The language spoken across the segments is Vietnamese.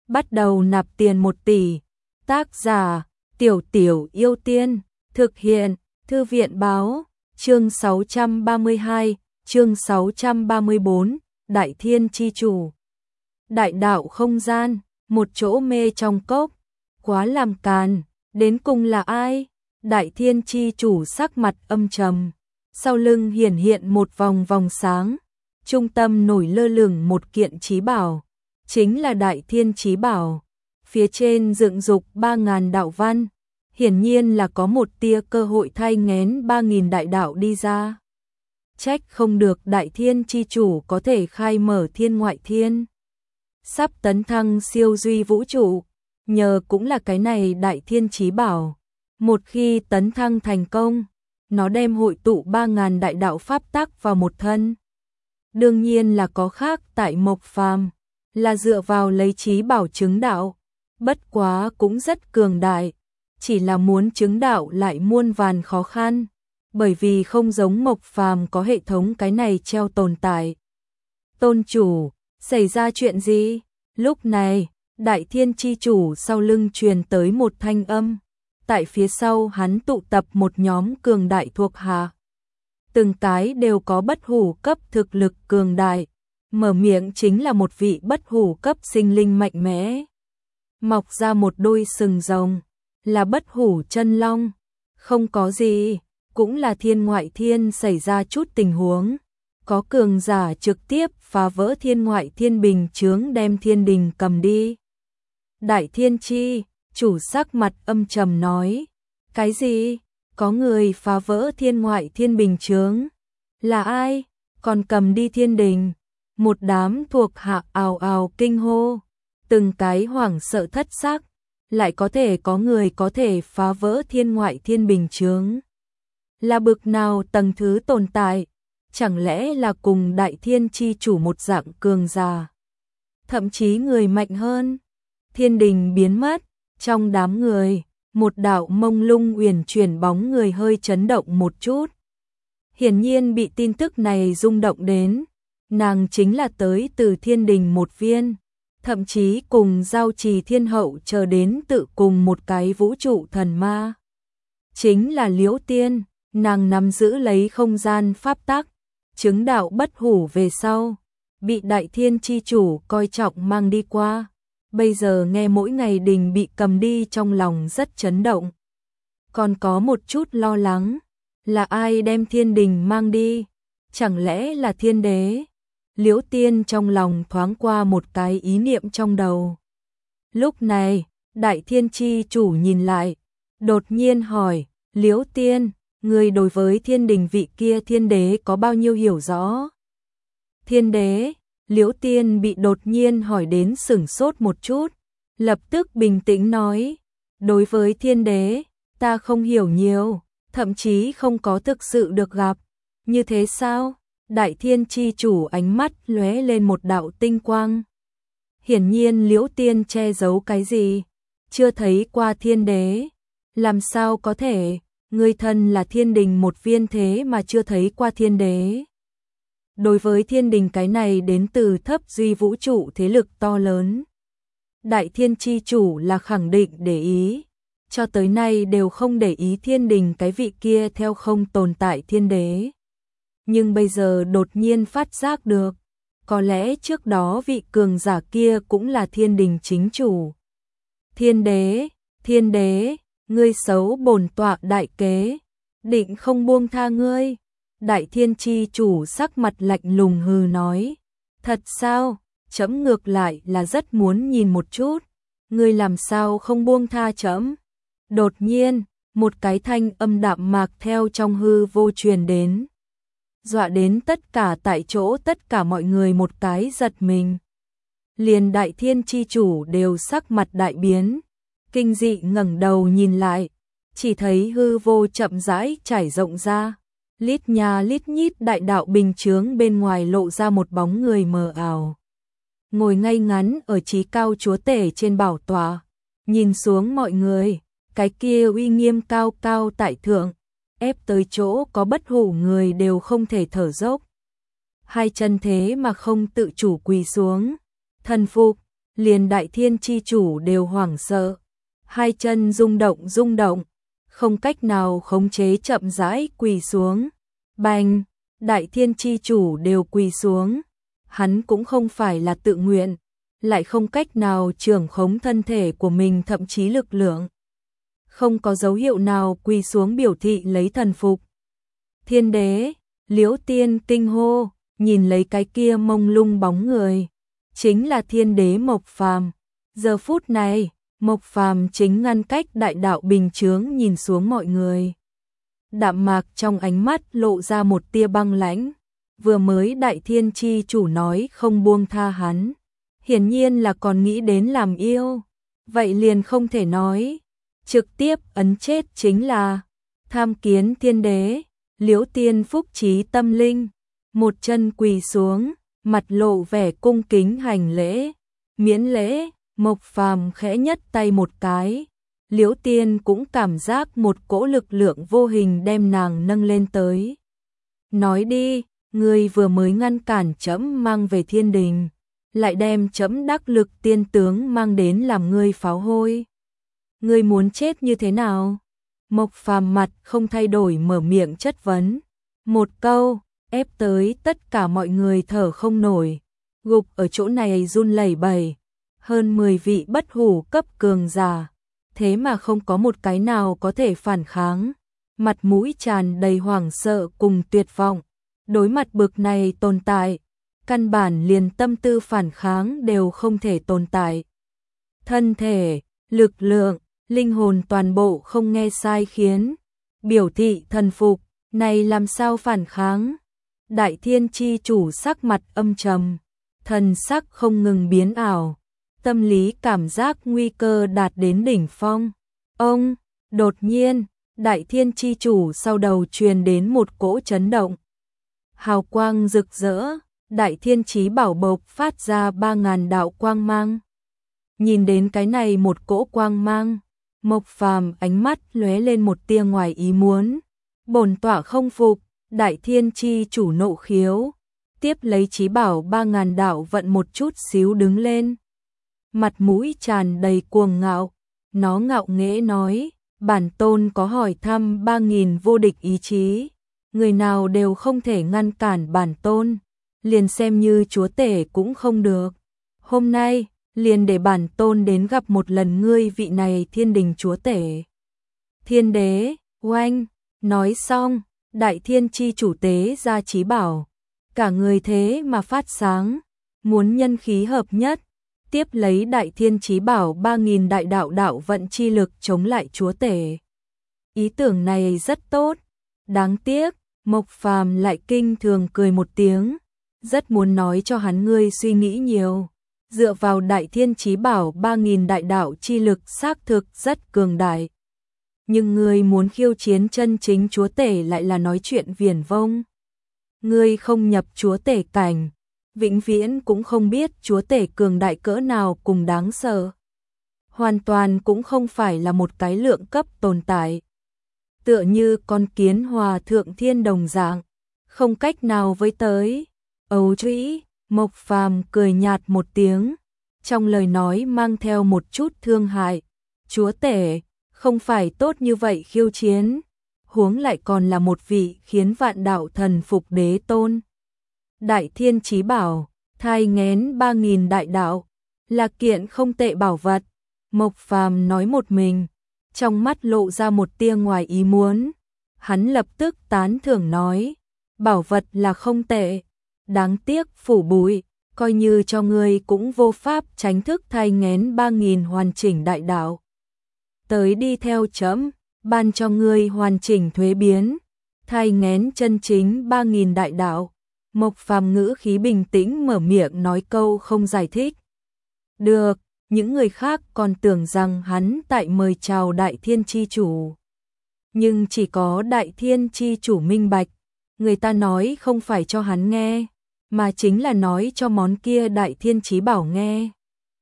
bắt đầu nạp tiền 1 tỷ. Tác giả, Tiểu Tiểu Yêu Tiên, thực hiện, Thư viện báo, chương 632, chương 634, Đại Thiên Chi Chủ. Đại đạo không gian, một chỗ mê trong cốc, quá làm càn, đến cùng là ai? Đại Thiên Chi Chủ sắc mặt âm trầm, sau lưng hiển hiện một vòng vòng sáng, trung tâm nổi lơ lửng một kiện chí bảo, chính là Đại Thiên Chí Bảo, phía trên dựng dục 3.000 đạo văn, hiển nhiên là có một tia cơ hội thay ngén 3.000 đại đạo đi ra. Trách không được Đại Thiên Chi Chủ có thể khai mở thiên ngoại thiên, sắp tấn thăng siêu duy vũ trụ, nhờ cũng là cái này Đại Thiên Chí Bảo. Một khi tấn thăng thành công, nó đem hội tụ 3.000 đại đạo pháp tắc vào một thân. Đương nhiên là có khác tại Mộc Phàm, là dựa vào lấy chí bảo chứng đạo, bất quá cũng rất cường đại, chỉ là muốn chứng đạo lại muôn vàn khó khăn, bởi vì không giống Mộc Phàm có hệ thống cái này treo tồn tại. Tôn chủ, xảy ra chuyện gì? Lúc này, Đại Thiên Chi Chủ sau lưng truyền tới một thanh âm, tại phía sau hắn tụ tập một nhóm cường đại thuộc hạ. Từng cái đều có bất hủ cấp thực lực cường đại, mở miệng chính là một vị bất hủ cấp sinh linh mạnh mẽ. Mọc ra một đôi sừng rồng, là bất hủ chân long, không có gì, cũng là thiên ngoại thiên xảy ra chút tình huống. Có cường giả trực tiếp phá vỡ thiên ngoại thiên bình chướng đem thiên đình cầm đi. Đại Thiên Chi Chủ sắc mặt âm trầm nói, cái gì? Có người phá vỡ thiên ngoại thiên bình chướng? Là ai? Còn cầm đi thiên đình? Một đám thuộc hạ ào ào kinh hô, từng cái hoảng sợ thất xác, lại có thể có người có thể phá vỡ thiên ngoại thiên bình chướng. Là bực nào tầng thứ tồn tại? Chẳng lẽ là cùng Đại Thiên Chi Chủ một dạng cường giả? Thậm chí người mạnh hơn. Thiên đình biến mất, trong đám người, một đạo mông lung uyển chuyển bóng người hơi chấn động một chút. Hiển nhiên bị tin tức này rung động đến, nàng chính là tới từ thiên đình một viên, thậm chí cùng giao trì thiên hậu chờ đến tự cùng một cái vũ trụ thần ma. Chính là Liễu Tiên, nàng nắm giữ lấy không gian pháp tắc, chứng đạo bất hủ về sau, bị Đại Thiên Chi Chủ coi trọng mang đi qua. Bây giờ nghe mỗi ngày đình bị cầm đi trong lòng rất chấn động. Còn có một chút lo lắng, là ai đem thiên đình mang đi? Chẳng lẽ là thiên đế? Liễu Tiên trong lòng thoáng qua một cái ý niệm trong đầu. Lúc này, Đại Thiên Chi Chủ nhìn lại, đột nhiên hỏi, Liễu Tiên, người đối với thiên đình vị kia thiên đế có bao nhiêu hiểu rõ? Thiên đế? Liễu Tiên bị đột nhiên hỏi đến sửng sốt một chút, lập tức bình tĩnh nói, đối với thiên đế, ta không hiểu nhiều, thậm chí không có thực sự được gặp. Như thế sao? Đại Thiên Chi Chủ ánh mắt lóe lên một đạo tinh quang. Hiển nhiên Liễu Tiên che giấu cái gì? Chưa thấy qua thiên đế. Làm sao có thể? Ngươi thân là thiên đình một viên thế mà chưa thấy qua thiên đế. Đối với thiên đình cái này đến từ thấp duy vũ trụ thế lực to lớn, Đại Thiên Chi Chủ là khẳng định để ý, cho tới nay đều không để ý thiên đình cái vị kia theo không tồn tại thiên đế. Nhưng bây giờ đột nhiên phát giác được, có lẽ trước đó vị cường giả kia cũng là thiên đình chính chủ. Thiên đế, ngươi xấu bổn tọa đại kế, định không buông tha ngươi. Đại Thiên Chi Chủ sắc mặt lạnh lùng hừ nói, thật sao? Trẫm ngược lại là rất muốn nhìn một chút, ngươi làm sao không buông tha trẫm? Đột nhiên, một cái thanh âm đạm mạc theo trong hư vô truyền đến, dọa đến tất cả tại chỗ tất cả mọi người một cái giật mình. Liền Đại Thiên Chi Chủ đều sắc mặt đại biến, kinh dị ngẩng đầu nhìn lại, chỉ thấy hư vô chậm rãi trải rộng ra. Lít nhà lít nhít đại đạo bình chướng bên ngoài lộ ra một bóng người mờ ảo. Ngồi ngay ngắn ở chí cao chúa tể trên bảo tọa, nhìn xuống mọi người, cái kia uy nghiêm cao cao tại thượng, ép tới chỗ có bất hủ người đều không thể thở dốc. Hai chân thế mà không tự chủ quỳ xuống, thần phục, liền Đại Thiên chi chủ đều hoảng sợ, hai chân rung động, không cách nào khống chế chậm rãi quỳ xuống. Bành, Đại Thiên chi chủ đều quỳ xuống, hắn cũng không phải là tự nguyện, lại không cách nào trưởng khống thân thể của mình, thậm chí lực lượng. Không có dấu hiệu nào quỳ xuống biểu thị lấy thần phục. Thiên đế, Liễu Tiên kinh hô, nhìn lấy cái kia mông lung bóng người, chính là thiên đế Mộc Phàm. Giờ phút này, Mộc Phàm chính ngăn cách đại đạo bình chướng nhìn xuống mọi người. Đạm mạc trong ánh mắt lộ ra một tia băng lãnh, vừa mới Đại Thiên chi chủ nói không buông tha hắn, hiển nhiên là còn nghĩ đến làm yêu, vậy liền không thể nói, trực tiếp ấn chết chính là. Tham kiến thiên đế, Liễu Tiên phúc trí tâm linh, một chân quỳ xuống, mặt lộ vẻ cung kính hành lễ. Miễn lễ, Mộc Phàm khẽ nhất tay một cái, Liễu Tiên cũng cảm giác một cỗ lực lượng vô hình đem nàng nâng lên tới. Nói đi, ngươi vừa mới ngăn cản trẫm mang về thiên đình, lại đem trẫm đắc lực tiên tướng mang đến làm ngươi pháo hôi. Ngươi muốn chết như thế nào? Mộc Phàm mặt không thay đổi mở miệng chất vấn. Một câu, ép tới tất cả mọi người thở không nổi, gục ở chỗ này run lẩy bẩy. Hơn 10 vị bất hủ cấp cường giả, thế mà không có một cái nào có thể phản kháng. Mặt mũi tràn đầy hoảng sợ cùng tuyệt vọng. Đối mặt bực này tồn tại, căn bản liền tâm tư phản kháng đều không thể tồn tại. Thân thể, lực lượng, linh hồn toàn bộ không nghe sai khiến, biểu thị thần phục, này làm sao phản kháng? Đại Thiên chi chủ sắc mặt âm trầm, thần sắc không ngừng biến ảo, tâm lý cảm giác nguy cơ đạt đến đỉnh phong. Ông, đột nhiên, Đại Thiên chi chủ sau đầu truyền đến một cỗ chấn động. Hào quang rực rỡ, Đại Thiên chí bảo bộc phát ra 3000 đạo quang mang. Nhìn đến cái này một cỗ quang mang, Mộc Phàm ánh mắt lóe lên một tia ngoài ý muốn. Bổn tọa không phục, Đại Thiên chi chủ nộ khiếu, tiếp lấy chí bảo 3000 đạo vận một chút xíu đứng lên. Mặt mũi tràn đầy cuồng ngạo, nó ngạo nghễ nói, bản tôn có hỏi thăm 3000 vô địch ý chí, người nào đều không thể ngăn cản bản tôn, liền xem như chúa tể cũng không được. Hôm nay, liền để bản tôn đến gặp một lần ngươi vị này thiên đình chúa tể. Thiên đế, oanh, nói xong, Đại Thiên chi chủ tế ra chí bảo, cả người thế mà phát sáng, muốn nhân khí hợp nhất, tiếp lấy Đại Thiên chí bảo 3000 đại đạo đạo vận chi lực chống lại chúa tể. Ý tưởng này rất tốt, đáng tiếc, Mộc Phàm lại kinh thường cười một tiếng, rất muốn nói cho hắn ngươi suy nghĩ nhiều. Dựa vào Đại Thiên chí bảo 3000 đại đạo chi lực xác thực rất cường đại. Nhưng ngươi muốn khiêu chiến chân chính chúa tể lại là nói chuyện viển vông. Ngươi không nhập chúa tể cảnh, vĩnh viễn cũng không biết chúa tể cường đại cỡ nào cùng đáng sợ. Hoàn toàn cũng không phải là một cái lượng cấp tồn tại. Tựa như con kiến hòa thượng thiên đồng dạng, không cách nào với tới. Ấu trĩ, Mộc Phàm cười nhạt một tiếng, trong lời nói mang theo một chút thương hại. Chúa tể, không phải tốt như vậy khiêu chiến, huống lại còn là một vị khiến vạn đạo thần phục đế tôn. Đại Thiên chí bảo, thai nghén 3000 đại đạo, là kiện không tệ bảo vật. Mộc Phàm nói một mình, trong mắt lộ ra một tia ngoài ý muốn. Hắn lập tức tán thưởng nói, bảo vật là không tệ, đáng tiếc phủ bụi, coi như cho ngươi cũng vô pháp tránh thức thai nghén 3000 hoàn chỉnh đại đạo. Tới đi theo chấm, ban cho ngươi hoàn chỉnh thuế biến, thai nghén chân chính 3000 đại đạo. Mộc Phàm ngữ khí bình tĩnh mở miệng nói câu không giải thích. Được, những người khác còn tưởng rằng hắn tại mời chào Đại Thiên chi chủ. Nhưng chỉ có Đại Thiên chi chủ minh bạch, người ta nói không phải cho hắn nghe, mà chính là nói cho món kia Đại Thiên chí bảo nghe.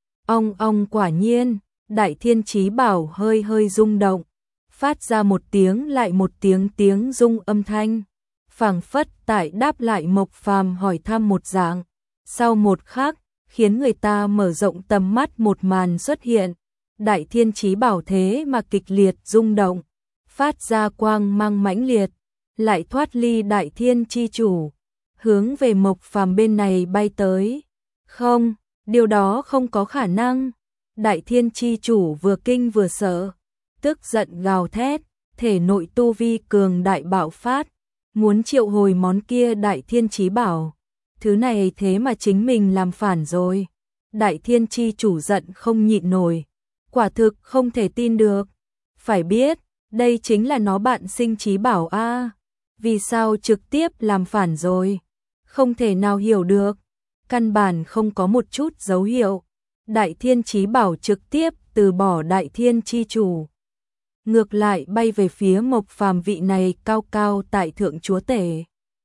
Ong quả nhiên, Đại Thiên chí bảo hơi hơi rung động, phát ra một tiếng lại một tiếng rung âm thanh, phảng phất tại đáp lại Mộc Phàm hỏi thăm một dạng. Sau một khắc, khiến người ta mở rộng tầm mắt. Một màn xuất hiện, Đại Thiên Chí Bảo thế mà kịch liệt rung động, phát ra quang mang mãnh liệt, lại thoát ly Đại Thiên Chi Chủ, hướng về Mộc Phàm bên này bay tới. Không, điều đó không có khả năng. Đại Thiên Chi Chủ vừa kinh vừa sợ, tức giận gào thét, thể nội tu vi cường đại bạo phát, muốn triệu hồi món kia Đại Thiên Chí Bảo. Thứ này thế mà chính mình làm phản rồi. Đại Thiên Chi Chủ giận không nhịn nổi, quả thực không thể tin được. Phải biết, đây chính là nó bạn sinh Chí Bảo a, vì sao trực tiếp làm phản rồi? Không thể nào hiểu được, căn bản không có một chút dấu hiệu. Đại Thiên Chí Bảo trực tiếp từ bỏ Đại Thiên Chi Chủ, ngược lại bay về phía Mộc Phàm vị này cao cao tại thượng chúa tể.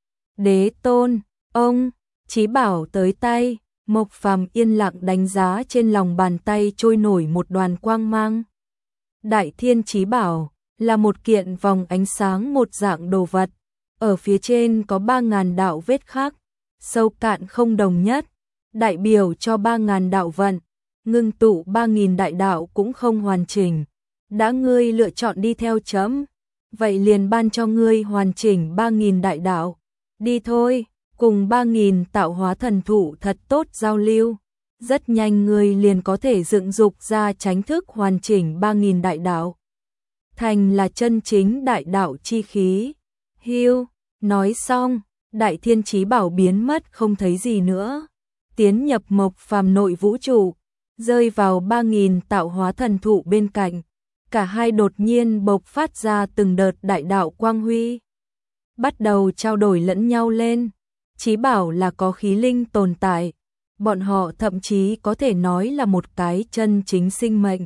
Đế tôn, ông, Chí Bảo tới tay, Mộc Phàm yên lặng đánh giá trên lòng bàn tay trôi nổi một đoàn quang mang. Đại Thiên Chí Bảo là một kiện vòng ánh sáng một dạng đồ vật, ở phía trên có 3000 đạo vết khắc, sâu cạn không đồng nhất, đại biểu cho 3000 đạo vận, ngưng tụ 3000 đại đạo cũng không hoàn chỉnh. Đã ngươi lựa chọn đi theo chấm, vậy liền ban cho ngươi hoàn chỉnh 3000 đại đạo. Đi thôi, cùng 3000 tạo hóa thần thụ thật tốt giao lưu. Rất nhanh ngươi liền có thể dựng dục ra chánh thức hoàn chỉnh 3000 đại đạo. Thành là chân chính đại đạo chi khí. Hiu, nói xong, Đại Thiên Chí Bảo biến mất không thấy gì nữa. Tiến nhập Mộc Phàm nội vũ trụ, rơi vào 3000 tạo hóa thần thụ bên cạnh. Cả hai đột nhiên bộc phát ra từng đợt đại đạo quang huy, bắt đầu trao đổi lẫn nhau lên. Chí Bảo là có khí linh tồn tại, bọn họ thậm chí có thể nói là một cái chân chính sinh mệnh,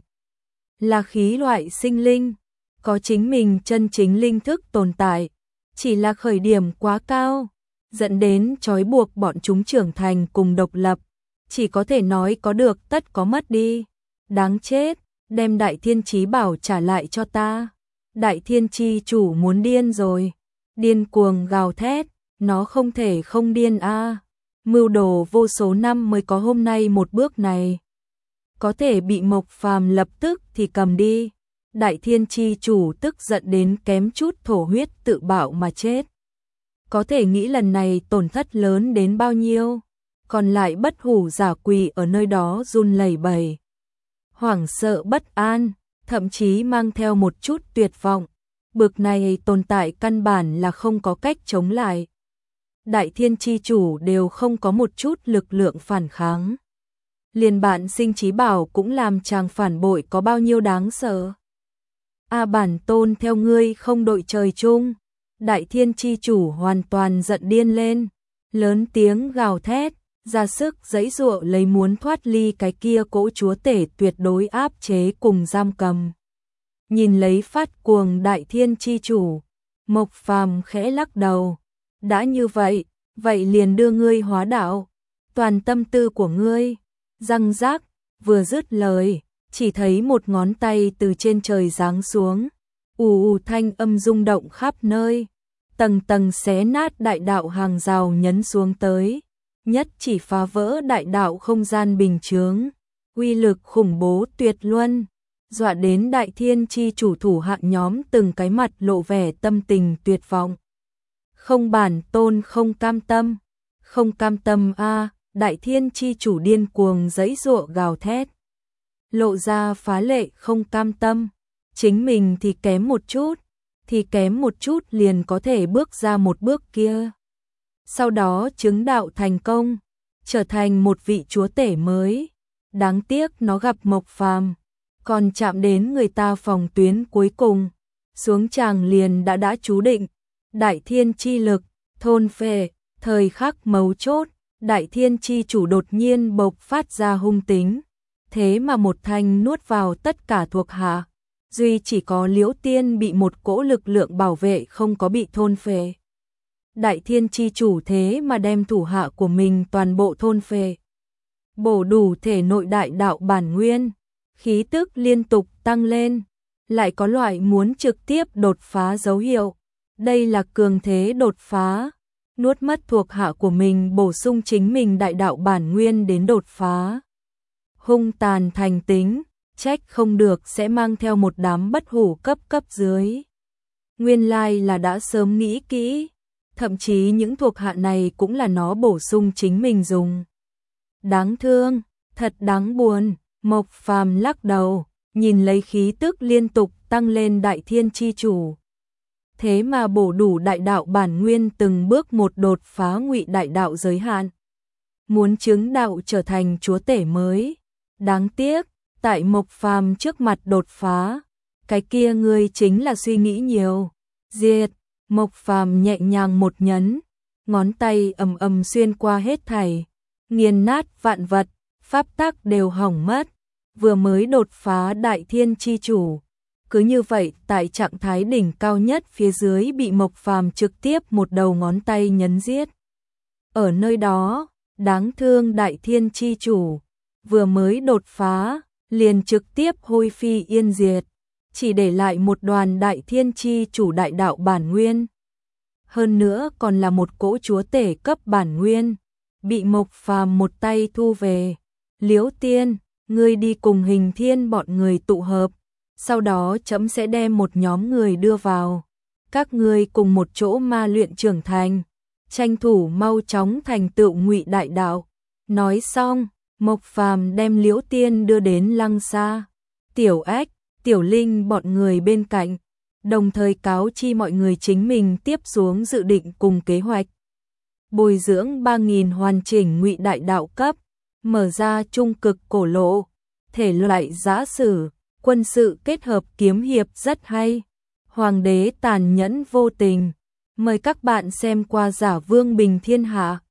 là khí loại sinh linh, có chính mình chân chính linh thức tồn tại, chỉ là khởi điểm quá cao, dẫn đến trói buộc bọn chúng trưởng thành cùng độc lập, chỉ có thể nói có được tất có mất đi. Đáng chết, đem Đại Thiên Chí Bảo trả lại cho ta. Đại Thiên Chi Chủ muốn điên rồi, điên cuồng gào thét, nó không thể không điên a. Mưu đồ vô số năm mới có hôm nay một bước này, có thể bị Mộc Phàm lập tức thì cầm đi. Đại Thiên Chi Chủ tức giận đến kém chút thổ huyết tự bạo mà chết. Có thể nghĩ lần này tổn thất lớn đến bao nhiêu, còn lại bất hủ giả quỷ ở nơi đó run lẩy bẩy, hoảng sợ bất an, thậm chí mang theo một chút tuyệt vọng. Bực này tồn tại căn bản là không có cách chống lại. Đại Thiên Chi Chủ đều không có một chút lực lượng phản kháng. Liền bạn sinh Chí Bảo cũng làm chàng phản bội có bao nhiêu đáng sợ. A bản tôn theo ngươi không đội trời chung. Đại Thiên Chi Chủ hoàn toàn giận điên lên, lớn tiếng gào thét, ra sức giãy giụa lấy muốn thoát ly cái kia cỗ chúa tể tuyệt đối áp chế cùng giam cầm. Nhìn lấy phát cuồng Đại Thiên Chi Chủ, Mộc Phàm khẽ lắc đầu, đã như vậy, vậy liền đưa ngươi hóa đạo, toàn tâm tư của ngươi. Răng rác, vừa dứt lời, chỉ thấy một ngón tay từ trên trời giáng xuống, ù thanh âm rung động khắp nơi, tầng tầng xé nát đại đạo hàng rào nhấn xuống tới, nhất chỉ phá vỡ đại đạo không gian bình chướng, uy lực khủng bố tuyệt luân, dọa đến Đại Thiên Chi Chủ thủ hạ nhóm từng cái mặt lộ vẻ tâm tình tuyệt vọng. Không bản tôn không cam tâm a. Đại Thiên Chi Chủ điên cuồng giãy giụa gào thét, lộ ra phá lệ không cam tâm, chính mình thì kém một chút liền có thể bước ra một bước kia. Sau đó chứng đạo thành công, trở thành một vị chúa tể mới. Đáng tiếc nó gặp Mộc Phàm, còn chạm đến người ta phòng tuyến cuối cùng, xuống tràng liền đã chú định. Đại Thiên Chi lực, thôn phệ, thời khắc mấu chốt, Đại Thiên Chi Chủ đột nhiên bộc phát ra hung tính, thế mà một thanh nuốt vào tất cả thuộc hạ, duy chỉ có Liễu Tiên bị một cỗ lực lượng bảo vệ không có bị thôn phệ. Đại Thiên Chi Chủ thế mà đem thủ hạ của mình toàn bộ thôn phệ, bổ đủ thể nội đại đạo bản nguyên, khí tức liên tục tăng lên, lại có loại muốn trực tiếp đột phá dấu hiệu. Đây là cường thế đột phá, nuốt mất thuộc hạ của mình, bổ sung chính mình đại đạo bản nguyên đến đột phá. Hung tàn thành tính, trách không được sẽ mang theo một đám bất hủ cấp dưới. Nguyên lai là đã sớm nghĩ kỹ, thậm chí những thuộc hạ này cũng là nó bổ sung chính mình dùng. Đáng thương, thật đáng buồn, Mộc Phàm lắc đầu, nhìn lấy khí tức liên tục tăng lên Đại Thiên chi chủ. Thế mà bổ đủ đại đạo bản nguyên, từng bước một đột phá ngụy đại đạo giới hạn. Muốn chứng đạo trở thành chúa tể mới. Đáng tiếc, tại Mộc Phàm trước mặt đột phá, cái kia ngươi chính là suy nghĩ nhiều. Diệt, Mộc Phàm nhẹ nhàng một nhấn, ngón tay ầm ầm xuyên qua hết thảy, nghiền nát vạn vật, pháp tắc đều hỏng mất. Vừa mới đột phá Đại Thiên chi chủ, cứ như vậy tại trạng thái đỉnh cao nhất phía dưới bị Mộc Phàm trực tiếp một đầu ngón tay nhấn giết. Ở nơi đó, đáng thương Đại Thiên chi chủ, vừa mới đột phá, liền trực tiếp hôi phi yên diệt, chỉ để lại một đoàn Đại Thiên chi chủ đại đạo bản nguyên. Hơn nữa còn là một cỗ chúa tể cấp bản nguyên, bị Mộc Phàm một tay thu về. Liễu Tiên, ngươi đi cùng Hình Thiên bọn người tụ hợp, sau đó trẫm sẽ đem một nhóm người đưa vào. Các ngươi cùng một chỗ ma luyện trưởng thành, tranh thủ mau chóng thành tựu ngụy đại đạo. Nói xong, Mộc Phàm đem Liễu Tiên đưa đến Lăng Sa, Tiểu Ách, Tiểu Linh bọn người bên cạnh, đồng thời cáo chi mọi người chính mình tiếp xuống dự định cùng kế hoạch. Bồi dưỡng 3.000 hoàn chỉnh ngụy đại đạo cấp, mở ra trung cực cổ lộ, thể loại giã sử, quân sự kết hợp kiếm hiệp rất hay. Hoàng đế tàn nhẫn vô tình, mời các bạn xem qua Giả Vương Bình Thiên Hạ.